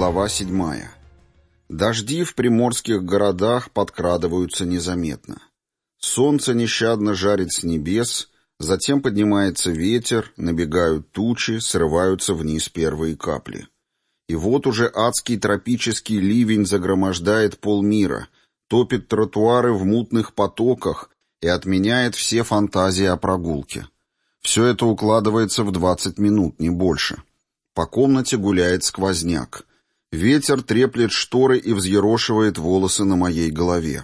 Глава 7. Дожди в приморских городах подкрадываются незаметно. Солнце нещадно жарит с небес, затем поднимается ветер, набегают тучи, срываются вниз первые капли. И вот уже адский тропический ливень загромождает полмира, топит тротуары в мутных потоках и отменяет все фантазии о прогулке. Все это укладывается в 20 минут, не больше. По комнате гуляет сквозняк. Ветер треплет шторы и взъерошивает волосы на моей голове.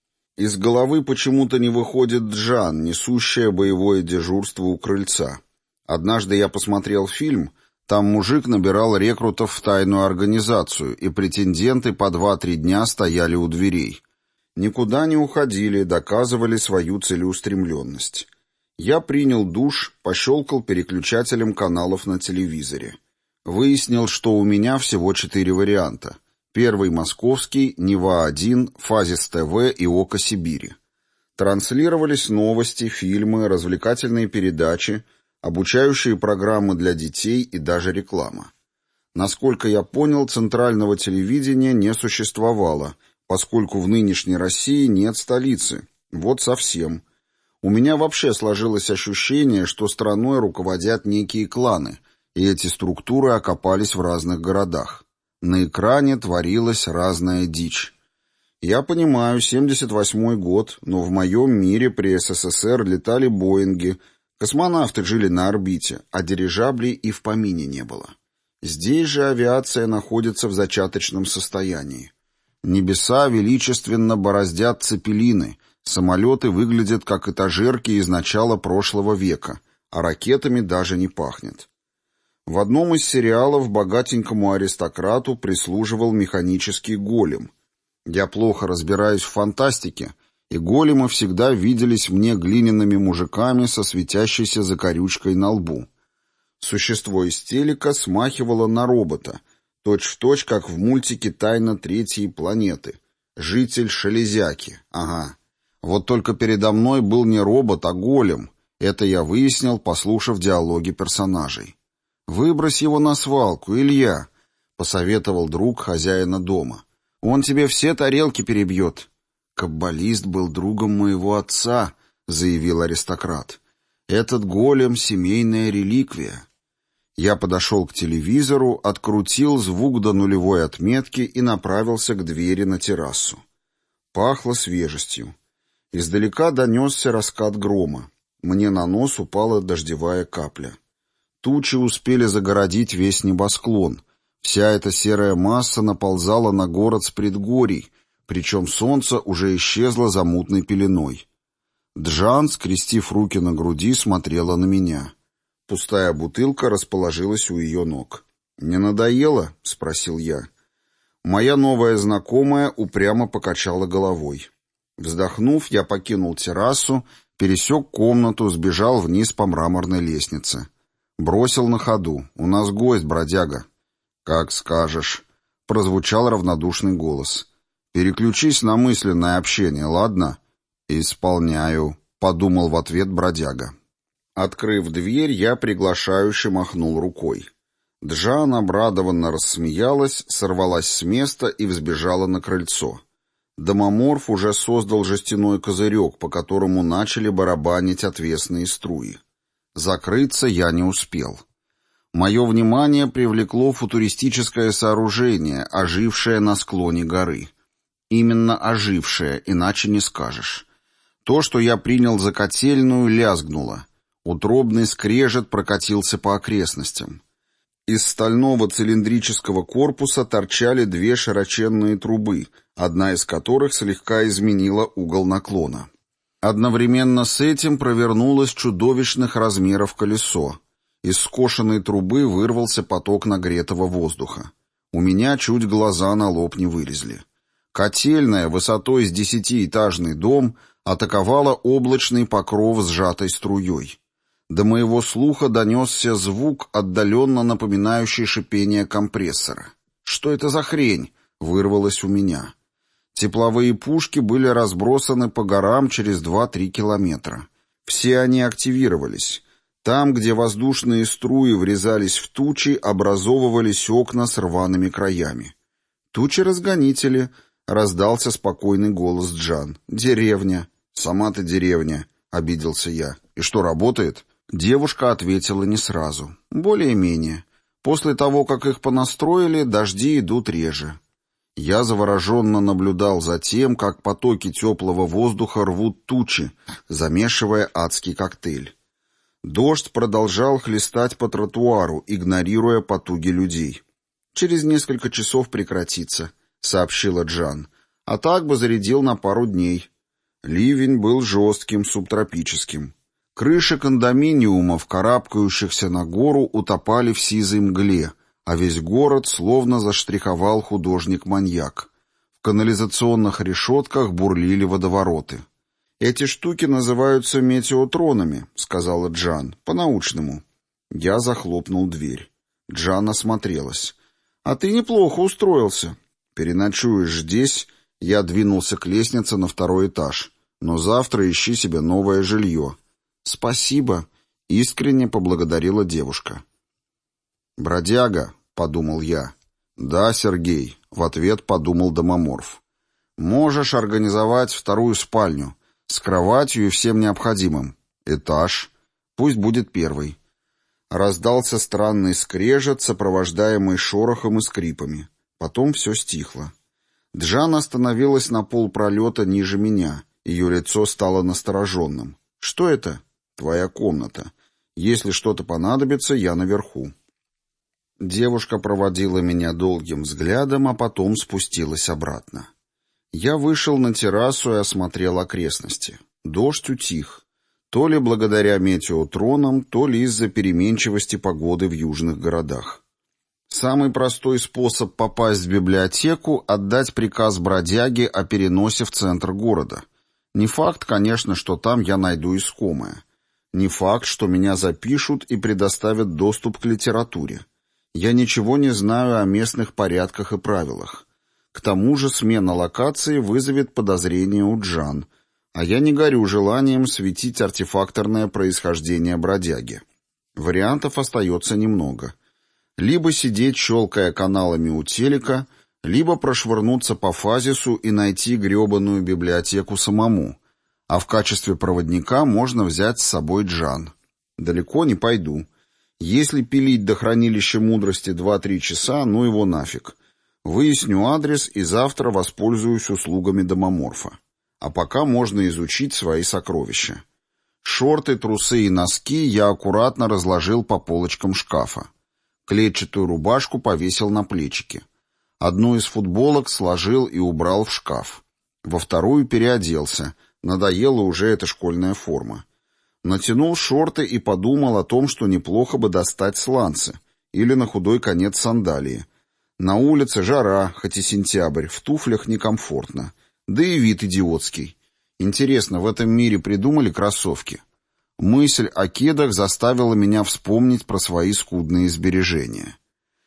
Из головы почему-то не выходит Джан, несущая боевое дежурство у крыльца. Однажды я посмотрел фильм, там мужик набирал рекрутов в тайную организацию, и претенденты по 2-3 дня стояли у дверей. Никуда не уходили, доказывали свою целеустремленность. Я принял душ, пощелкал переключателем каналов на телевизоре. Выяснил, что у меня всего 4 варианта. Первый — московский, Нева-1, Фазис ТВ и Око Сибири. Транслировались новости, фильмы, развлекательные передачи, обучающие программы для детей и даже реклама. Насколько я понял, центрального телевидения не существовало, поскольку в нынешней России нет столицы. Вот совсем. У меня вообще сложилось ощущение, что страной руководят некие кланы, и эти структуры окопались в разных городах. На экране творилась разная дичь. Я понимаю, 78-й год, но в моем мире при СССР летали Боинги, космонавты жили на орбите, а дирижаблей и в помине не было. Здесь же авиация находится в зачаточном состоянии. Небеса величественно бороздят цепелины, самолеты выглядят как этажерки из начала прошлого века, а ракетами даже не пахнет. В одном из сериалов богатенькому аристократу прислуживал механический голем. Я плохо разбираюсь в фантастике, и големы всегда виделись мне глиняными мужиками со светящейся закорючкой на лбу. Существо из телека смахивало на робота, точь-в-точь, как в мультике «Тайна третьей планеты». Житель Шелезяки, ага. Вот только передо мной был не робот, а голем. Это я выяснил, послушав диалоги персонажей. «Выбрось его на свалку, Илья», — посоветовал друг хозяина дома. «Он тебе все тарелки перебьет». «Каббалист был другом моего отца», — заявил аристократ. «Этот голем — семейная реликвия». Я подошел к телевизору, открутил звук до нулевой отметки и направился к двери на террасу. Пахло свежестью. Издалека донесся раскат грома. Мне на нос упала дождевая капля. Тучи успели загородить весь небосклон. Вся эта серая масса наползала на город с предгорий, причем солнце уже исчезло за мутной пеленой. Джан, скрестив руки на груди, смотрела на меня. Пустая бутылка расположилась у ее ног. «Не надоело?» — спросил я. Моя новая знакомая упрямо покачала головой. Вздохнув, я покинул террасу, пересек комнату, сбежал вниз по мраморной лестнице. Бросил на ходу. «У нас гость, бродяга». «Как скажешь», — прозвучал равнодушный голос. «Переключись на мысленное общение, ладно?» «Исполняю», — подумал в ответ бродяга. Открыв дверь, я приглашающе махнул рукой. Джан обрадованно рассмеялась, сорвалась с места и взбежала на крыльцо. Домоморф уже создал жестяной козырек, по которому начали барабанить отвесные струи. Закрыться я не успел. Мое внимание привлекло футуристическое сооружение, ожившее на склоне горы. Именно ожившее, иначе не скажешь. То, что я принял за котельную, лязгнуло. Утробный скрежет прокатился по окрестностям. Из стального цилиндрического корпуса торчали 2 широченные трубы, одна из которых слегка изменила угол наклона. Одновременно с этим провернулось чудовищных размеров колесо. Из скошенной трубы вырвался поток нагретого воздуха. У меня чуть глаза на лоб не вылезли. Котельная, высотой с 10-этажный дом, атаковала облачный покров сжатой струей. До моего слуха донесся звук, отдаленно напоминающий шипение компрессора. «Что это за хрень?» — вырвалось у меня. Тепловые пушки были разбросаны по горам через 2-3 километра. Все они активировались. Там, где воздушные струи врезались в тучи, образовывались окна с рваными краями. «Тучи-разгонители», — раздался спокойный голос Джан. «Деревня». «Сама ты деревня», — обиделся я. «И что, работает?» Девушка ответила не сразу. «Более-менее. После того, как их понастроили, дожди идут реже». Я завороженно наблюдал за тем, как потоки теплого воздуха рвут тучи, замешивая адский коктейль. Дождь продолжал хлестать по тротуару, игнорируя потуги людей. «Через несколько часов прекратится», — сообщила Джан. «А так бы зарядил на пару дней». Ливень был жестким, субтропическим. Крыши кондоминиумов, карабкающихся на гору, утопали в сизой мгле, а весь город словно заштриховал художник-маньяк. В канализационных решетках бурлили водовороты. «Эти штуки называются метеотронами», — сказала Джан, — «по-научному». Я захлопнул дверь. Джан осмотрелась. «А ты неплохо устроился. Переночуешь здесь?» Я двинулся к лестнице на 2-й этаж. «Но завтра ищи себе новое жилье». «Спасибо», — искренне поблагодарила девушка. «Бродяга», — подумал я. «Да, Сергей», — в ответ подумал домоморф. «Можешь организовать 2-ю спальню, с кроватью и всем необходимым. Этаж. Пусть будет 1-й». Раздался странный скрежет, сопровождаемый шорохом и скрипами. Потом все стихло. Джан остановилась на полпролета ниже меня. Ее лицо стало настороженным. «Что это?» «Твоя комната. Если что-то понадобится, я наверху». Девушка проводила меня долгим взглядом, а потом спустилась обратно. Я вышел на террасу и осмотрел окрестности. Дождь утих. То ли благодаря метеотронам, то ли из-за переменчивости погоды в южных городах. Самый простой способ попасть в библиотеку — отдать приказ бродяге о переносе в центр города. Не факт, конечно, что там я найду искомое. Не факт, что меня запишут и предоставят доступ к литературе. Я ничего не знаю о местных порядках и правилах. К тому же смена локации вызовет подозрение у Джан, а я не горю желанием светить артефакторное происхождение бродяги. Вариантов остается немного. Либо сидеть, щелкая каналами у телека, либо прошвырнуться по фазису и найти гребаную библиотеку самому, а в качестве проводника можно взять с собой Джан. Далеко не пойду. Если пилить до хранилища мудрости 2-3 часа, ну его нафиг. Выясню адрес и завтра воспользуюсь услугами домоморфа. А пока можно изучить свои сокровища. Шорты, трусы и носки я аккуратно разложил по полочкам шкафа. Клетчатую рубашку повесил на плечики. Одну из футболок сложил и убрал в шкаф. Во 2-ю переоделся. Надоела уже эта школьная форма. Натянул шорты и подумал о том, что неплохо бы достать сланцы или на худой конец сандалии. На улице жара, хоть и сентябрь, в туфлях некомфортно. Да и вид идиотский. Интересно, в этом мире придумали кроссовки? Мысль о кедах заставила меня вспомнить про свои скудные сбережения.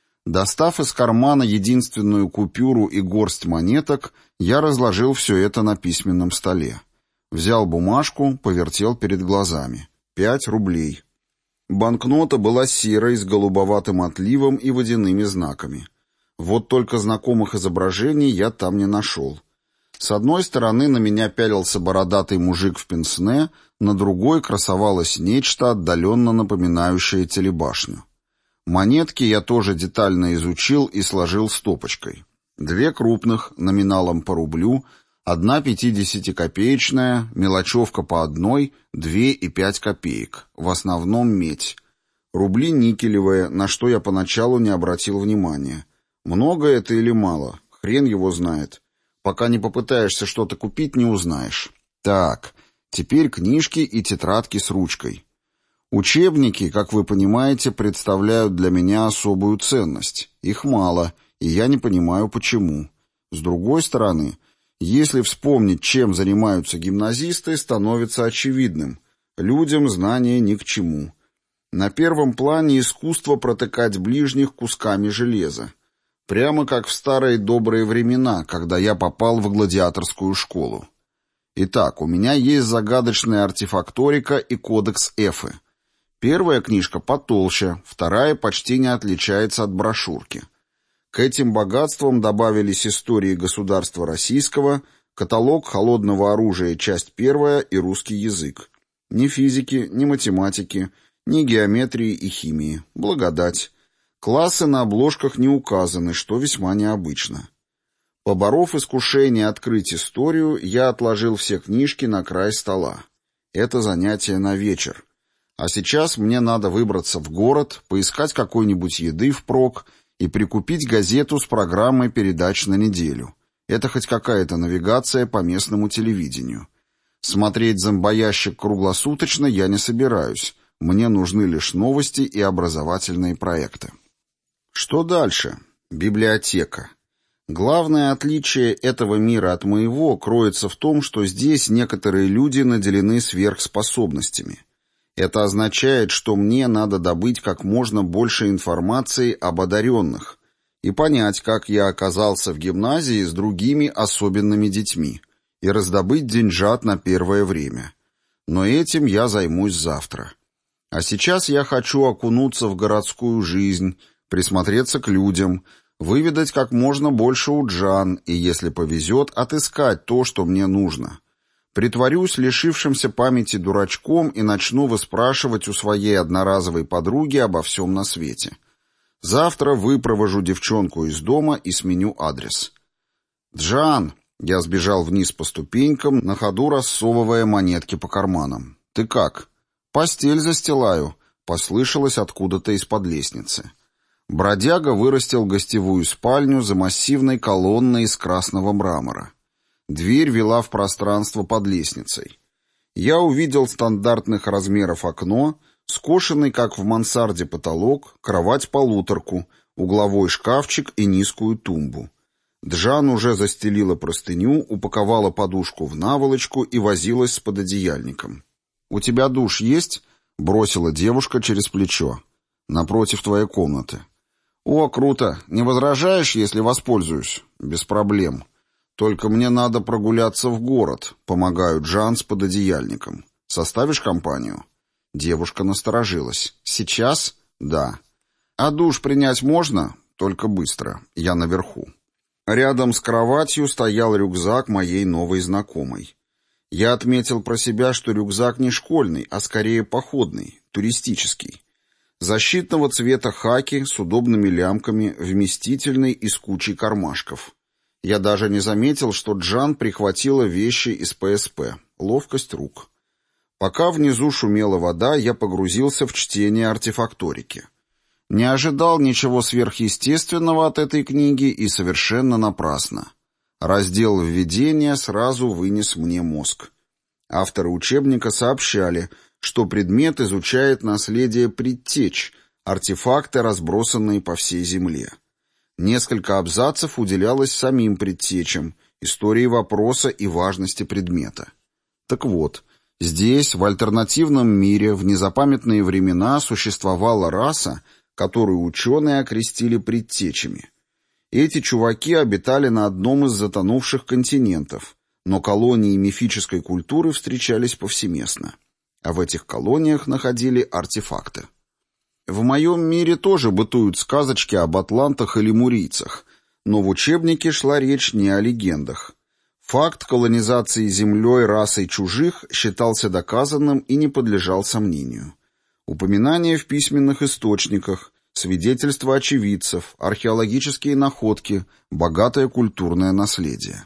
Достав из кармана единственную купюру и горсть монеток, я разложил все это на письменном столе. Взял бумажку, повертел перед глазами. 5 рублей. Банкнота была серой, с голубоватым отливом и водяными знаками. Вот только знакомых изображений я там не нашел. С одной стороны на меня пялился бородатый мужик в пенсне, на другой красовалось нечто, отдаленно напоминающее телебашню. Монетки я тоже детально изучил и сложил стопочкой. 2 крупных, номиналом по рублю, 1 50-копеечная, мелочевка по 1, 2 и 5 копеек, в основном медь. Рубли никелевые, на что я поначалу не обратил внимания. Много это или мало? Хрен его знает. Пока не попытаешься что-то купить, не узнаешь. Так, теперь книжки и тетрадки с ручкой. Учебники, как вы понимаете, представляют для меня особую ценность. Их мало, и я не понимаю, почему. С другой стороны, если вспомнить, чем занимаются гимназисты, становится очевидным. Людям знания ни к чему. На первом плане искусство протыкать ближних кусками железа. Прямо как в старые добрые времена, когда я попал в гладиаторскую школу. Итак, у меня есть загадочная артефакторика и кодекс Эфы. Первая книжка потолще, вторая почти не отличается от брошюрки. К К этим богатствам добавились истории государства российского, каталог холодного оружия, часть 1 и русский язык. Ни физики, ни математики, ни геометрии и химии. Благодать. Классы на обложках не указаны, что весьма необычно. Поборов искушение открыть историю, я отложил все книжки на край стола. Это занятие на вечер. А сейчас мне надо выбраться в город, поискать какой-нибудь еды впрок и прикупить газету с программой передач на неделю. Это хоть какая-то навигация по местному телевидению. Смотреть зомбоящик круглосуточно я не собираюсь. Мне нужны лишь новости и образовательные проекты. Что дальше? Библиотека. Главное отличие этого мира от моего кроется в том, что здесь некоторые люди наделены сверхспособностями. Это означает, что мне надо добыть как можно больше информации об одаренных и понять, как я оказался в гимназии с другими особенными детьми, и раздобыть деньжат на первое время. Но этим я займусь завтра. А сейчас я хочу окунуться в городскую жизнь, присмотреться к людям, выведать как можно больше уджан и, если повезет, отыскать то, что мне нужно. Притворюсь лишившимся памяти дурачком и начну выспрашивать у своей одноразовой подруги обо всем на свете. Завтра выпровожу девчонку из дома и сменю адрес. «Джан!» — я сбежал вниз по ступенькам, на ходу рассовывая монетки по карманам. «Ты как?» «Постель застилаю», — послышалось откуда-то из-под лестницы. Бродяга вырастил гостевую спальню за массивной колонной из красного мрамора. Дверь вела в пространство под лестницей. Я увидел стандартных размеров окно, скошенный, как в мансарде, потолок, кровать-полуторку, угловой шкафчик и низкую тумбу. Джан уже застелила простыню, упаковала подушку в наволочку и возилась с пододеяльником. «У тебя душ есть?» — бросила девушка через плечо. «Напротив твоей комнаты». «О, круто! Не возражаешь, если воспользуюсь?» «Без проблем. Только мне надо прогуляться в город», — помогаю Джан с пододеяльником. «Составишь компанию?» Девушка насторожилась. «Сейчас?» «Да». «А душ принять можно?» «Только быстро. Я наверху». Рядом с кроватью стоял рюкзак моей новой знакомой. Я отметил про себя, что рюкзак не школьный, а скорее походный, туристический. Защитного цвета хаки с удобными лямками, вместительный и с кучей кармашков. Я даже не заметил, что Джан прихватила вещи из ПСП. Ловкость рук. Пока внизу шумела вода, я погрузился в чтение артефакторики. Не ожидал ничего сверхъестественного от этой книги и совершенно напрасно. Раздел введения сразу вынес мне мозг. Авторы учебника сообщали, что предмет изучает наследие предтеч, артефакты, разбросанные по всей Земле. Несколько абзацев уделялось самим предтечам, истории вопроса и важности предмета. Так вот, здесь, в альтернативном мире, в незапамятные времена существовала раса, которую ученые окрестили предтечами. Эти чуваки обитали на одном из затонувших континентов, но колонии мифической культуры встречались повсеместно. А в этих колониях находили артефакты. В моем мире тоже бытуют сказочки об атлантах или мурийцах, но в учебнике шла речь не о легендах. Факт колонизации землей расой чужих считался доказанным и не подлежал сомнению. Упоминания в письменных источниках, свидетельства очевидцев, археологические находки, богатое культурное наследие.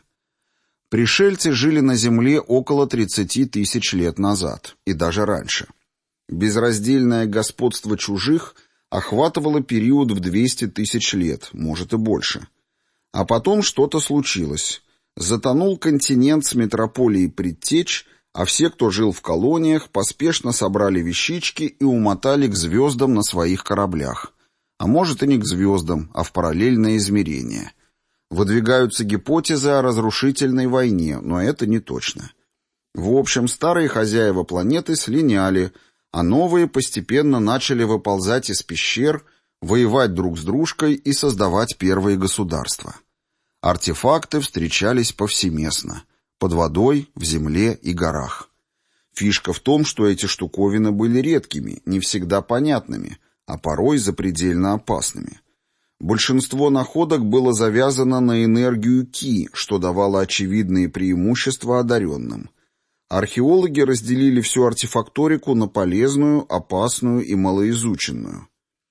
Пришельцы жили на Земле около 30 тысяч лет назад, и даже раньше. Безраздельное господство чужих охватывало период в 200 тысяч лет, может и больше. А потом что-то случилось. Затонул континент с метрополией предтеч, а все, кто жил в колониях, поспешно собрали вещички и умотали к звездам на своих кораблях. А может и не к звездам, а в параллельное измерение. Выдвигаются гипотезы о разрушительной войне, но это не точно. В общем, старые хозяева планеты слиняли, а новые постепенно начали выползать из пещер, воевать друг с дружкой и создавать первые государства. Артефакты встречались повсеместно. Под водой, в земле и горах. Фишка в том, что эти штуковины были редкими, не всегда понятными, а порой запредельно опасными. Большинство находок было завязано на энергию Ки, что давало очевидные преимущества одаренным. Археологи разделили всю артефакторику на полезную, опасную и малоизученную.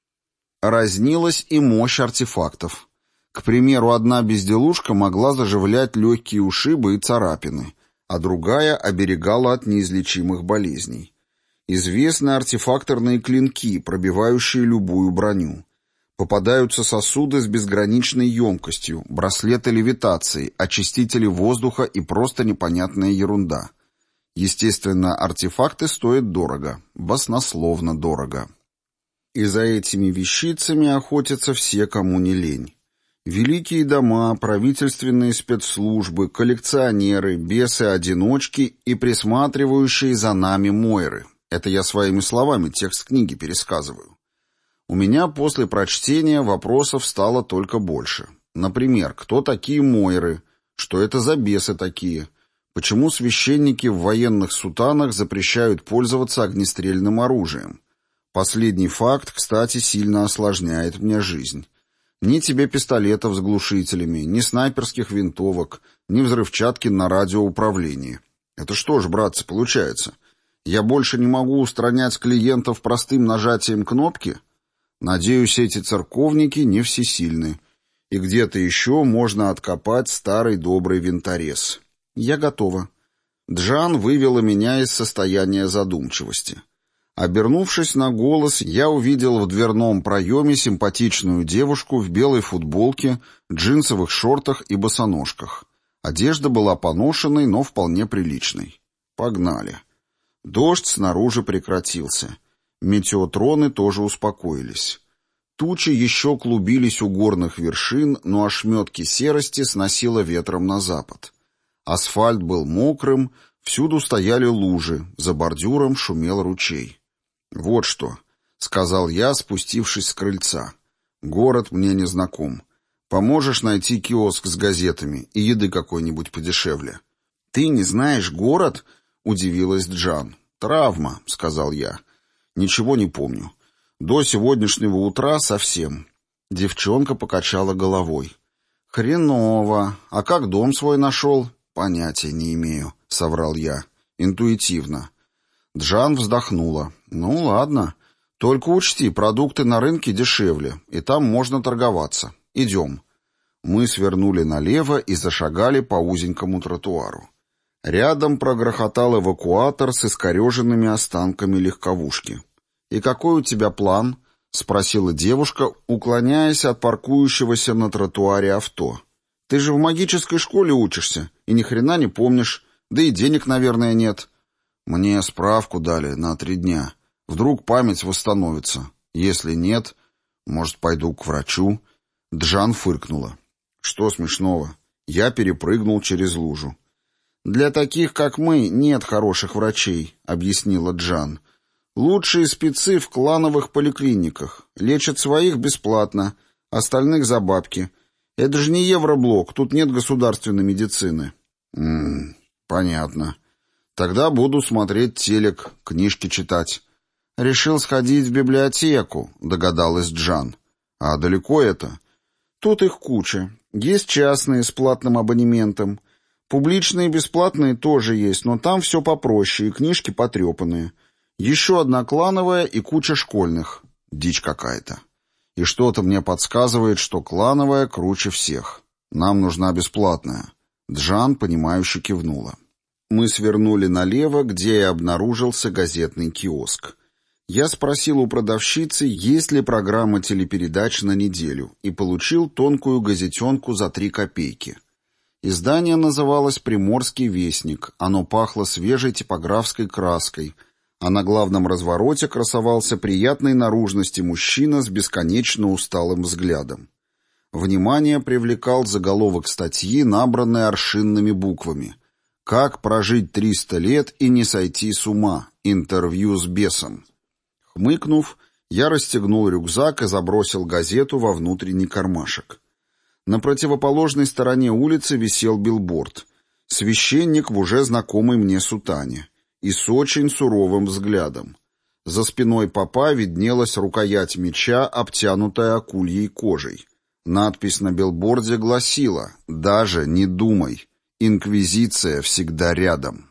Разнилась и мощь артефактов. К примеру, одна безделушка могла заживлять легкие ушибы и царапины, а другая оберегала от неизлечимых болезней. Известны артефакторные клинки, пробивающие любую броню. Попадаются сосуды с безграничной емкостью, браслеты левитации, очистители воздуха и просто непонятная ерунда. Естественно, артефакты стоят дорого, баснословно дорого. И за этими вещицами охотятся все, кому не лень. Великие дома, правительственные спецслужбы, коллекционеры, бесы-одиночки и присматривающие за нами мойры. Это я своими словами текст книги пересказываю. У меня после прочтения вопросов стало только больше. Например, кто такие мойры? Что это за бесы такие? Почему священники в военных сутанах запрещают пользоваться огнестрельным оружием? Последний факт, кстати, сильно осложняет мне жизнь. Ни тебе пистолетов с глушителями, ни снайперских винтовок, ни взрывчатки на радиоуправлении. Это что ж, братцы, получается? Я больше не могу устранять клиентов простым нажатием кнопки? Надеюсь, эти церковники не всесильны. И где-то еще можно откопать старый добрый винторез. Я готова. Джан вывела меня из состояния задумчивости. Обернувшись на голос, я увидел в дверном проеме симпатичную девушку в белой футболке, джинсовых шортах и босоножках. Одежда была поношенной, но вполне приличной. Погнали. Дождь снаружи прекратился. Метеотроны тоже успокоились. Тучи еще клубились у горных вершин, но ошметки серости сносило ветром на запад. Асфальт был мокрым, всюду стояли лужи, за бордюром шумел ручей. «Вот что», — сказал я, спустившись с крыльца. «Город мне не знаком. Поможешь найти киоск с газетами и еды какой-нибудь подешевле?» «Ты не знаешь город?» — удивилась Джан. «Травма», — сказал я. «Ничего не помню. До сегодняшнего утра совсем». Девчонка покачала головой. «Хреново. А как дом свой нашел?» «Понятия не имею», — соврал я. «Интуитивно». Джан вздохнула. «Ну ладно. Только учти, продукты на рынке дешевле, и там можно торговаться. Идем». Мы свернули налево и зашагали по узенькому тротуару. Рядом прогрохотал эвакуатор с искореженными останками легковушки. «И какой у тебя план?» — спросила девушка, уклоняясь от паркующегося на тротуаре авто. «Ты же в магической школе учишься, и ни хрена не помнишь, да и денег, наверное, нет». «Мне справку дали на 3 дня. Вдруг память восстановится. Если нет, может, пойду к врачу?» Джан фыркнула. «Что смешного? Я перепрыгнул через лужу». «Для таких, как мы, нет хороших врачей», — объяснила Джан. «Лучшие спецы в клановых поликлиниках. Лечат своих бесплатно, остальных за бабки. Это же не Евроблок, тут нет государственной медицины». Понятно. Тогда буду смотреть телек, книжки читать». «Решил сходить в библиотеку», — догадалась Джан. «А далеко это?» «Тут их куча. Есть частные с платным абонементом. Публичные и бесплатные тоже есть, но там все попроще, и книжки потрепанные. Еще одна клановая и куча школьных. Дичь какая-то. И что-то мне подсказывает, что клановая круче всех. Нам нужна бесплатная». Джан, понимающе кивнула. Мы свернули налево, где и обнаружился газетный киоск. Я спросил у продавщицы, есть ли программа телепередач на неделю, и получил тонкую газетенку за 3 копейки. Издание называлось «Приморский вестник», оно пахло свежей типографской краской, а на главном развороте красовался приятной наружности мужчина с бесконечно усталым взглядом. Внимание привлекал заголовок статьи, набранной аршинными буквами. «Как прожить 300 лет и не сойти с ума. Интервью с бесом». Хмыкнув, я расстегнул рюкзак и забросил газету во внутренний кармашек. На противоположной стороне улицы висел билборд. Священник в уже знакомой мне сутане и с очень суровым взглядом. За спиной попа виднелась рукоять меча, обтянутая акульей кожей. Надпись на билборде гласила: «Даже не думай, инквизиция всегда рядом».